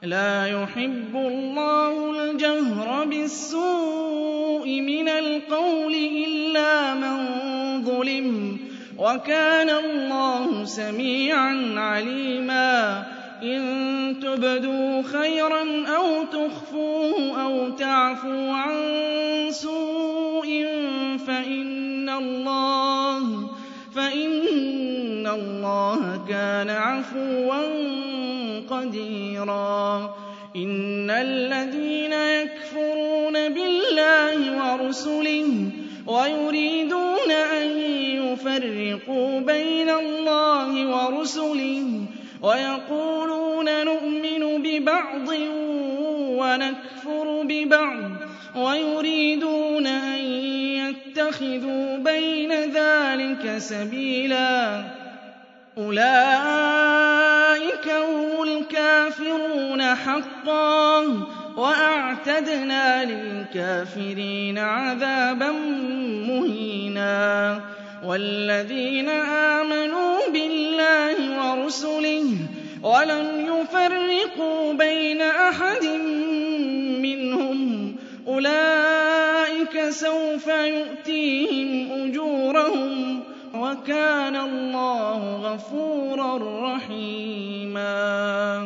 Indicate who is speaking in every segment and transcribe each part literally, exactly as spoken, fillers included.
Speaker 1: لَا يُحِبُّ اللَّهُ الْجَهْرَ بِالسُّوءِ مِنَ الْقَوْلِ إِلَّا مَن ظُلِمَ ۚ وَكَانَ اللَّهُ سَمِيعًا عَلِيمًا. إِن تُبْدُوا خَيْرًا أَوْ تُخْفُوهُ أَوْ تَعْفُوا عَن سُوءٍ فَإِنَّ اللَّهَ فَإِنَّ اللَّهَ كَانَ عَفُوًّا قَدِيرًا. إِنَّ الَّذِينَ يَكْفُرُونَ بِاللَّهِ وَرُسُلِهِ وَيُرِيدُونَ أَن يُفَرِّقُوا بَيْنَ اللَّهِ وَرُسُلِهِ وَيَقُولُونَ نُؤْمِنُ بِبَعْضٍ وَنَكْفُرُ بِبَعْضٍ وَيُرِيدُونَ أَن يَتَّخِذُوا بَيْنَ ذَٰلِكَ سَبِيلًا، أُولَٰئِكَ هُمُ الْكَافِرُونَ حَقًّا ۚ وَأَعْتَدْنَا لِلْكَافِرِينَ عَذَابًا مُّهِينًا. وَالَّذِينَ آمَنُوا بِاللَّهِ وَرُسُلِهِ وَلَمْ يُفَرِّقُوا بَيْنَ أَحَدٍ مِّنْهُمْ أُولَٰئِكَ سَوْفَ يُؤْتِيهِمْ أُجُورَهُمْ ۗ وَكَانَ اللَّهُ غَفُورًا رَّحِيمًا.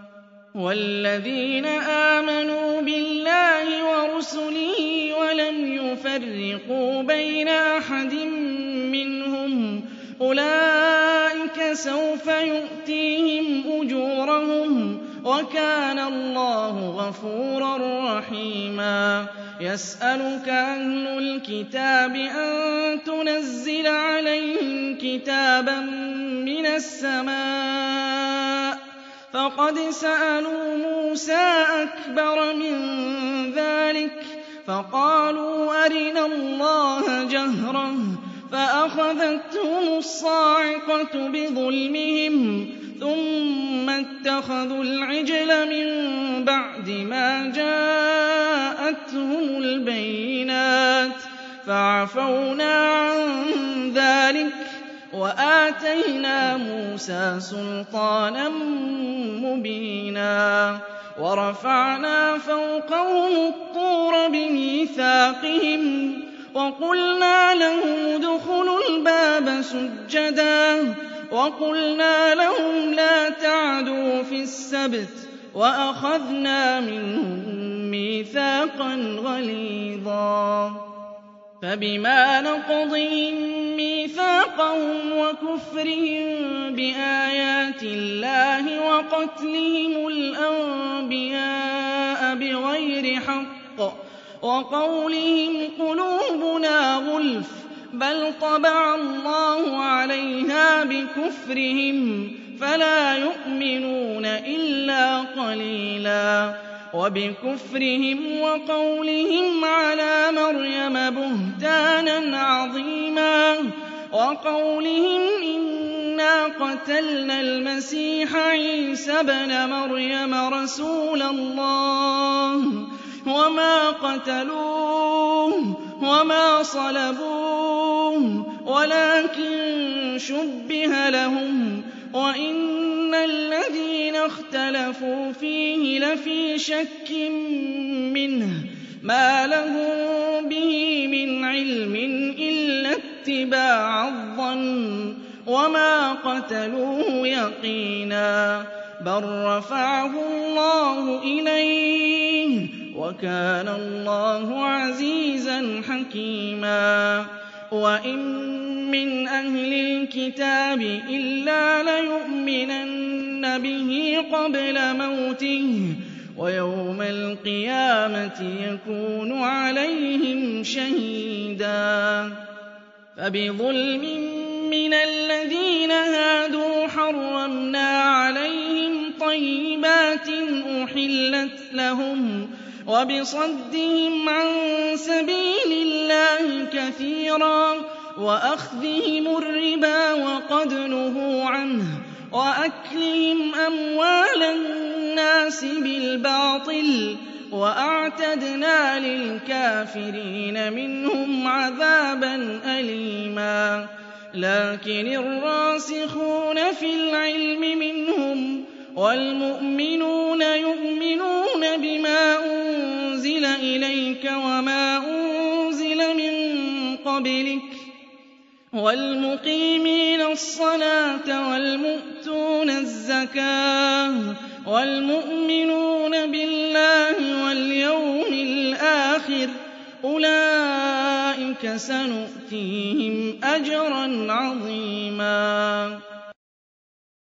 Speaker 1: وَالَّذِينَ آمَنُوا بِاللَّهِ وَرُسُلِهِ وَلَمْ يُفَرِّقُوا بَيْنَ أَحَدٍ مِّنْهُمْ أُولَٰئِكَ سَوْفَ يُؤْتِيهِمْ أُجُورَهُمْ ۗ وَكَانَ اللَّهُ غَفُورًا رَّحِيمًا. يَسْأَلُكَ أَهْلُ الْكِتَابِ أَن تُنَزِّلَ عَلَيْهِمْ كِتَابًا مِّنَ السَّمَاءِ ۚ فَقَدْ سَأَلُوا مُوسَىٰ أَكْبَرَ مِن ذَٰلِكَ فَقَالُوا أَرِنَا اللَّهَ جَهْرَةً فَأَخَذَتْهُمُ الصَّاعِقَةُ بِظُلْمِهِمْ ثُمَّ اتَّخَذُوا الْعِجْلَ مِن بَعْدِ مَا جَاءَتْهُمُ الْبَيِّنَاتُ فَعَفَوْنَا عَن ذَٰلِكَ وَآتَيْنَا مُوسَىٰ سُلْطَانًا مُّبِينًا. وَرَفَعْنَا فَوْقَهُمُ الطُّورَ بِمِيثَاقِهِمْ وَقُلْنَا لَهُمُ ادْخُلُوا الْبَابَ سُجَّدًا وَقُلْنَا لَهُمْ لَا تَعْدُوا فِي السَّبْتِ وَأَخَذْنَا مِنْهُم مِّيثَاقًا غَلِيظًا. فَبِمَا نَقْضِهِم مِّيثَاقَهُمْ وَكُفْرِهِم بِآيَاتِ اللَّهِ وَقَتْلِهِمُ الْأَنبِيَاءَ بِغَيْرِ حَقٍّ وَقَوْلِهِمْ قُلُوبُنَا غُلْفٌ بَلْ طَبَعَ اللَّهُ عَلَيْهَا بِكُفْرِهِمْ فَلَا يُؤْمِنُونَ إِلَّا قَلِيلًا. وَبِكُفْرِهِمْ وَقَوْلِهِمْ عَلَىٰ مَرْيَمَ بُهْتَانًا عَظِيمًا وَقَوْلِهِمْ إِنَّا قَتَلْنَا الْمَسِيحَ عِيسَى ابْنَ مَرْيَمَ رَسُولَ اللَّهِ وَمَا قَتَلُوهُ وَمَا صَلَبُوهُ وَلَٰكِن شُبِّهَ لَهُمْ وَإِنَّ الَّذِينَ اخْتَلَفُوا فِيهِ لَفِي شَكٍّ مِّنْهُ مَا لَهُم بِهِ مِنْ عِلْمٍ إِلَّا اتِّبَاعَ الظَّنِّ وَمَا قَتَلُوهُ يَقِينًا بَل رَّفَعَهُ اللَّهُ إِلَيْهِ وَكَانَ اللَّهُ عَزِيزًا حَكِيمًا. وَإِن مِّنْ أَهْلِ الْكِتَابِ إِلَّا لَيُؤْمِنَنَّ بِهِ قَبْلَ مَوْتِهِ وَيَوْمَ الْقِيَامَةِ يَكُونُ عَلَيْهِمْ شَهِيدًا. فَبِظُلْمٍ مِّنَ الَّذِينَ هَادُوا حَرَّمْنَا عَلَيْهِمْ طَيِّبَاتٍ أُحِلَّتْ لَهُمْ وَبِصَدِّهِمْ عَن سَبِيلِ اللَّهِ كَثِيرًا وَأَخْذِهِمُ الرِّبَا وَقَدْ نُهُوا عَنْهُ وَأَكْلِهِمْ أَمْوَالَ النَّاسِ بِالْبَاطِلِ وَأَعْتَدْنَا لِلْكَافِرِينَ مِنْهُمْ عَذَابًا أَلِيمًا. لَّكِنِ الرَّاسِخُونَ فِي الْعِلْمِ مِنْهُمْ وَالْمُؤْمِنُونَ يُؤْمِنُونَ قَبْلِكَ وَالْمُقِيمِينَ الصَّلَاةَ وَالْمُؤْتُونَ الزَّكَاةَ وَالْمُؤْمِنُونَ بِاللَّهِ وَالْيَوْمِ الْآخِرِ أُولَٰئِكَ سَنُؤْتِيهِمْ أَجْرًا عَظِيمًا